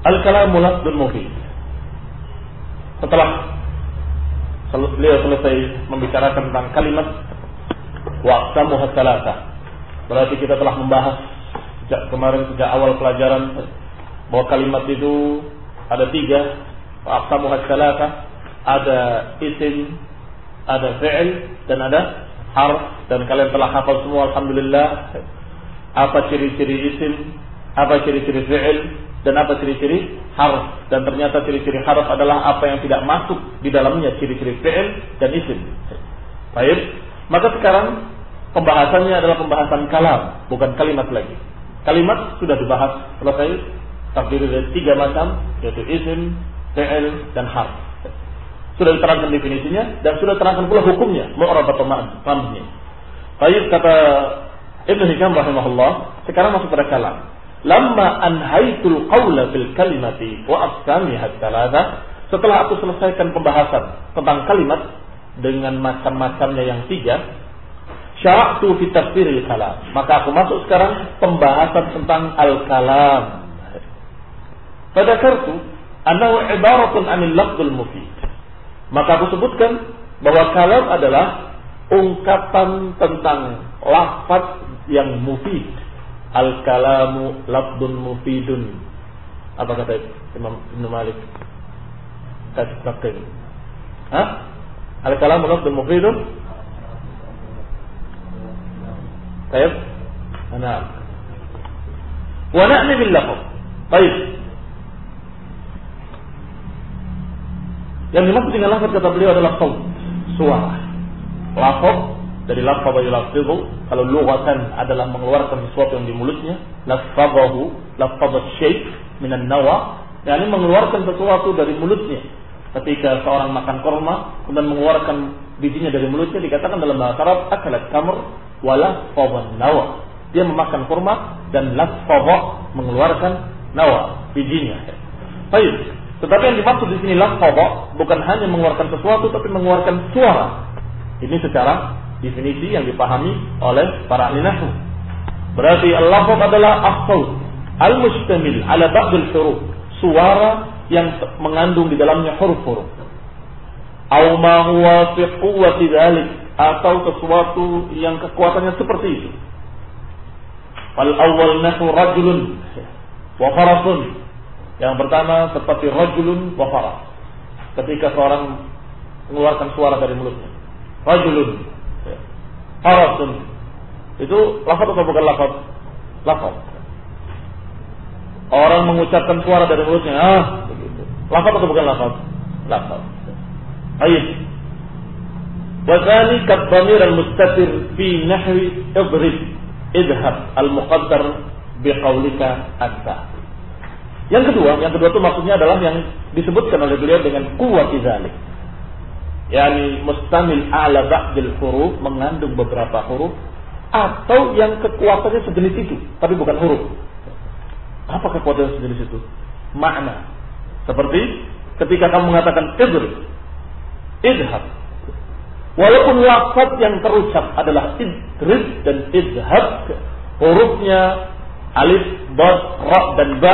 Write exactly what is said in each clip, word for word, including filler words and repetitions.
Al-kalamu lafdun mufid. Setelah beliau selesai membicarakan tentang kalimat wa aqsamuha tsalatsa, berarti kita telah membahas sejak kemarin, sejak awal pelajaran, bahwa kalimat itu ada tiga. Wa aqsamuha tsalatsa, ada isim, ada fi'il, dan ada harf. Dan kalian telah hafal semua, alhamdulillah, apa ciri-ciri isim, apa ciri-ciri fi'il, dan apa ciri-ciri harf. Dan ternyata ciri-ciri harf adalah apa yang tidak masuk di dalamnya ciri-ciri fi'il dan isim. Baik, maka sekarang pembahasannya adalah pembahasan kalam, bukan kalimat lagi. Kalimat sudah dibahas, selesai, terdiri dari tiga macam, yaitu isim, fi'il, dan harf. Sudah diterangkan definisinya dan sudah diterangkan pula hukumnya, mu'rab atau ma'rufnya. Baik, kata Ibnu Hisham rahimahullah, sekarang masuk pada kalam. Lamma anhaitul qawla fil kalimati wa aqsamiha tsalatsa, setelah aku selesaikan pembahasan tentang kalimat dengan macam-macamnya yang tiga, syara'tu fi tafsiril kalam, maka aku masuk sekarang pembahasan tentang al-kalam. Fadzakartu annahu ibaratun 'anil lafdzul mufid, maka aku sebutkan bahwa kalam adalah ungkapan tentang lafaz yang mufid. Al-kalamu lafdun mufidun. Apa kata Imam Ibn Malik? Kasih takdir. Hah? Al-kalamu lafdun mufidun. Baik. Nah. Wa na'ni bil lafz. Baik. Yang dimaksud dengan lafaz kata beliau adalah saut, suara. Lafaz dari lafadha yulafidhu, kalau lughatan adalah mengeluarkan sesuatu yang di mulutnya, lafadhahu, lafadha syai' minan nawa, yakni mengeluarkan sesuatu dari mulutnya. Ketika seorang makan kurma kemudian mengeluarkan bijinya dari mulutnya, dikatakan dalam bahasa Arab akalat tamr wa lafadha nawa. Dia memakan kurma dan lafadha, mengeluarkan nawa, bijinya. Baik, tetapi yang dimaksud di sini lafadha bukan hanya mengeluarkan sesuatu tapi mengeluarkan suara. Ini secara definisi yang dipahami oleh para ahli nahwu. Berarti al-lafz adalah as-saut al-mustamil ala ba'd al-huruf, suara yang mengandung di dalamnya huruf-huruf. Aw ma huwa fi quwwati dzalik, atau sesuatu yang kekuatannya seperti itu. Wal awwal nahwu rajulun wa farasun. Yang pertama seperti rajulun wa faras. Ketika seorang mengeluarkan suara dari mulutnya. Rajulun, farasun, itu lafaz atau bukan lafaz? Lafaz. Orang mengucapkan suara dari mulutnya, ah, begitu. Lafaz atau bukan lafaz? Lafaz. Baik. Wa tsani kadhamir al-mustatir fi nahwi idrib idhab al-muqaddar biqaulika anta. Yang kedua, yang kedua itu maksudnya adalah yang disebutkan oleh beliau dengan quwwati dzalik. Yani mustamil ala ba'dil huruf, mengandung beberapa huruf, atau yang kekuatannya sejenis itu tapi bukan huruf. Apa kekuatan sejenis itu? Makna. Seperti ketika kamu mengatakan idrib, idhab, walaupun lafaz yang terucap adalah idrib dan idhab, hurufnya alif, dad, ra dan ba,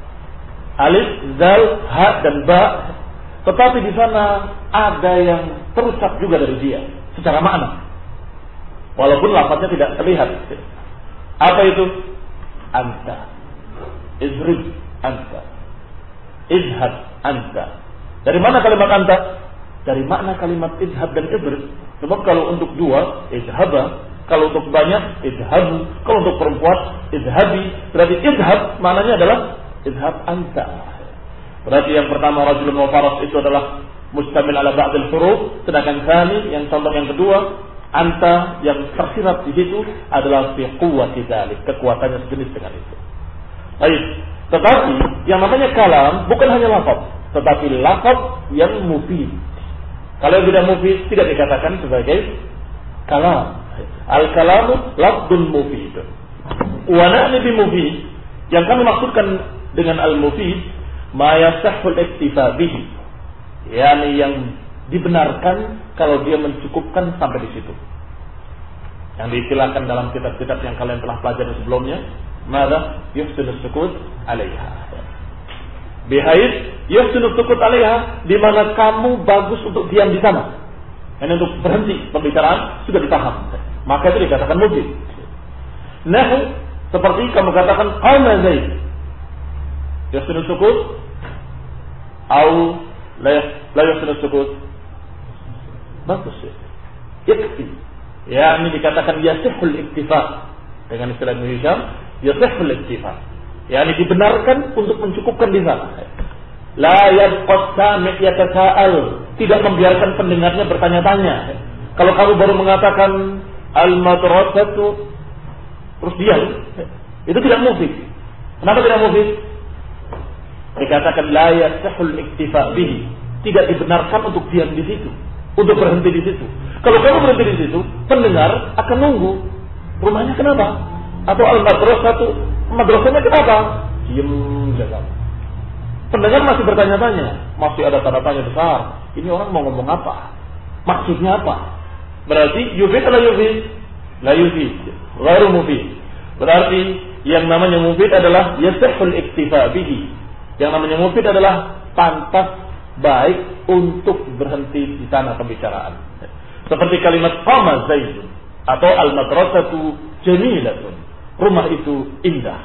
alif, zal, ha dan ba, tetapi di sana ada yang terucap juga dari dia secara makna, walaupun lafaznya tidak terlihat. Apa itu? Anta, izrib anta, izhab anta. Dari mana kalimat anta? Dari makna kalimat izhab dan izrib. Sebab kalau untuk dua, izhaba. Kalau untuk banyak, izhabu. Kalau untuk perempuan, izhabi. Berarti izhab maknanya adalah izhab anta. Berarti yang pertama rajulun wa faras itu adalah mustamil ala ba'dil huruf, sedangkan tsani yang contoh yang kedua anta yang tersirat di situ adalah fi quwwati dzalik, kekuatannya sejenis dengan itu. Baik, tetapi yang namanya kalam bukan hanya lafaz, tetapi lafaz yang mufid. Kalau yang tidak mufid tidak dikatakan sebagai kalam. Al-kalamu lafdun mufid. Wa na'ni bi mufid, yang kami maksudkan dengan al-mufid ma yasahhul iktifa bihi, yakni yang dibenarkan kalau dia mencukupkan sampai di situ. Yang diistilahkan dalam kitab-kitab yang kalian telah pelajari sebelumnya, madza yufsidus sukut 'alaiha. Bihais yahsunu sukut alaiha, di mana kamu bagus untuk diam di sana. Ini untuk berhenti pembicaraan sudah dipaham. Maka itu dikatakan mufid. Nahu seperti kamu katakan qama Zaid. Yahsunu sukut atau la la yahsunu sukut. Bagus ya. Yakfi. Ya, ini dikatakan yasihul iktifa. Dengan istilah Ibnu Hisham, yasihul iktifa. Ya, ini dibenarkan untuk mencukupkan di sana. La yabqa sami' yatasa'al, tidak membiarkan pendengarnya bertanya-tanya. Kalau kamu baru mengatakan al-madrasatu terus diam, itu tidak mufid. Kenapa tidak mufid? Dikatakan la yasihul iktifa bihi, tidak dibenarkan untuk diam di situ, untuk berhenti di situ. Kalau kamu berhenti di situ, pendengar akan nunggu. Rumahnya kenapa? Atau al-madrasatu, madrasahnya kenapa? Diam saja. Pendengar masih bertanya-tanya, masih ada tanda tanya besar. Ini orang mau ngomong apa? Maksudnya apa? Berarti yufid atau yufid? La yufid, ghairu mufid. Berarti yang namanya mufid adalah yasihul iktifa bihi. Yang namanya mufid adalah pantas baik untuk berhenti di sana pembicaraan. Seperti kalimat qama Zaidun atau al-madrasatu jamilatun. Rumah itu indah.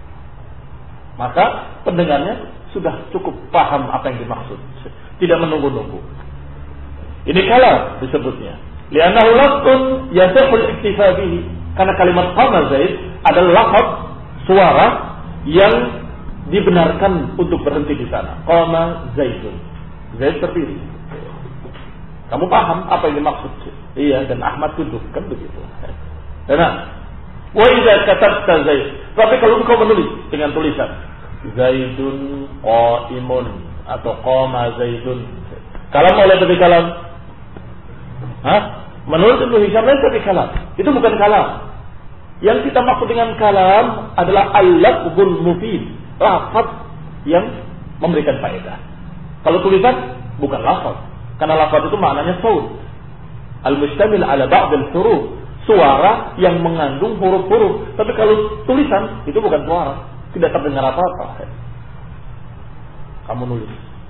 Maka pendengarnya sudah cukup paham apa yang dimaksud, tidak menunggu-nunggu. Ini kalam disebutnya. Li'annahu lafzun yasihul iktifa bihi, karena kalimat qama Zaid adalah lafaz suara yang dibenarkan untuk berhenti di sana. Qama Zaidun. Zaid berdiri. Kamu paham apa yang dimaksud? Iya, dan Ahmad duduk, kan begitu. Nah, wa idza katabta Zaid, tapi kalau engkau menulis dengan tulisan Zaidun qa'imun atau qama Zaidun, kalam oleh tapi kalam, hah? Menurut Ibnu Hisham itu tapi kalam. Itu bukan kalam. Yang kita maksud dengan kalam adalah al-lafzul mufid, lafaz yang memberikan faedah. Kalau tulisan bukan lafaz, karena lafaz itu maknanya saut, al-mustamil ala ba'd al-huruf, suara yang mengandung huruf-huruf. Tapi kalau tulisan itu bukan suara, tidak terdengar apa-apa. Kamu nulis,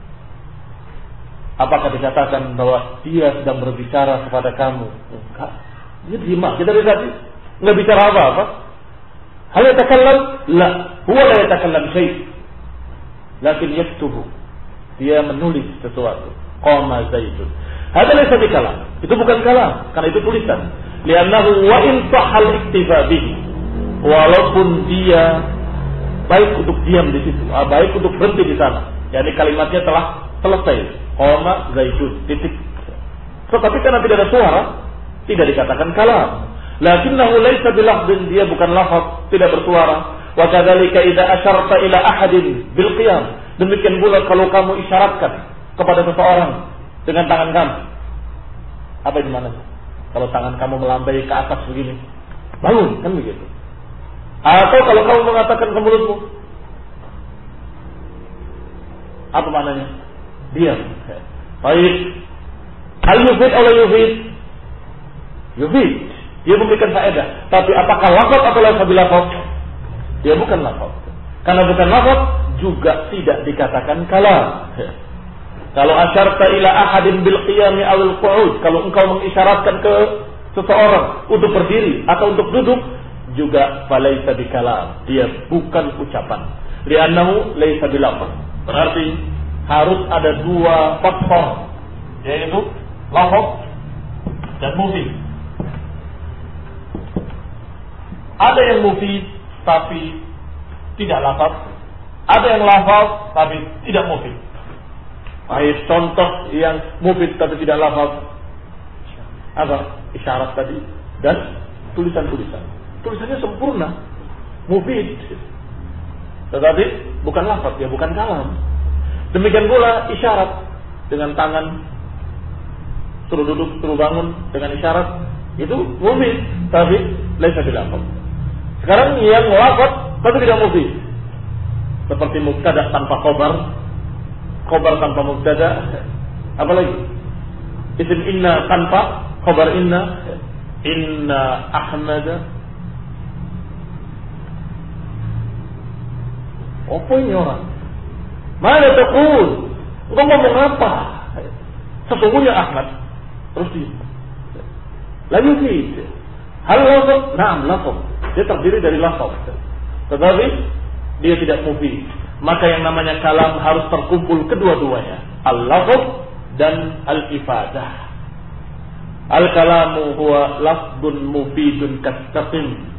apakah dikatakan bahwa dia sedang berbicara kepada kamu? Enggak. Dia diam, kita lihat enggak bicara apa-apa. Hal yatakallam? La, huwa la yatakallam syai'. Lakin yaktubu. Dia menulis sesuatu. Qama Zaidun. Hada laysa bikalam. Itu bukan kalam, karena itu tulisan. Li'annahu wa in sahal iktifa bihi. Walaupun dia baik untuk diam di situ, baik untuk berhenti di sana. Yani kalimatnya telah selesai. Qama Zaidun. Titik. Tetapi karena tidak ada suara, tidak dikatakan kalam. Lakinnahu laysa bilafdhin, dia bukan lafaz, tidak bersuara. Wa kadzalika idza asyarta ila ahadin bil qiyam. Demikian pula kalau kamu isyaratkan kepada seseorang dengan tangan kamu. Apa di mana? Kalau tangan kamu melambai ke atas begini, bangun, kan begitu. Atau kalau kamu mengatakan ke mulutmu, apa maknanya? Diam. Baik. Hal yufid atau yufid? Yufid. Dia memberikan faedah. Tapi apakah lafaz atau laysa bilafaz? Dia bukan lafaz. Karena bukan lafaz juga tidak dikatakan kalam. Kalau asyarta ila ahadin bil qiyami aw al qu'ud, kalau engkau mengisyaratkan ke seseorang untuk berdiri atau untuk duduk, juga falaisa bikalam, dia bukan ucapan. Li'annahu laisa bilafaz. Berarti harus ada dua faktor, yaitu lafaz dan mufid. Ada yang mufid tapi tidak lafaz, ada yang lafaz tapi tidak mufid. Baik, contoh yang mufid tapi tidak lafaz apa? Isyarat tadi dan tulisan-tulisan. Tulisannya sempurna, mufid, tetapi bukan lafaz, ya bukan kalam. Demikian pula isyarat dengan tangan, suruh duduk, suruh bangun dengan isyarat, itu mufid tapi laisa bilafaz. Sekarang yang lafaz tapi tidak mufid, seperti mubtada tanpa khobar, khobar tanpa mubtada, apa lagi? Isim inna tanpa khobar inna, inna Ahmada. Apa ini orang? Mana taqul? Engkau ngomong apa? Sesungguhnya Ahmad terus dia la yufid. Hal lafaz? Naam, lafaz. Dia terdiri dari lafaz. Tetapi dia tidak mufid. Maka yang namanya kalam harus terkumpul kedua-duanya, al-lafaz dan al-ifadah. Al-kalamu huwa lafdun mufidun kastaqim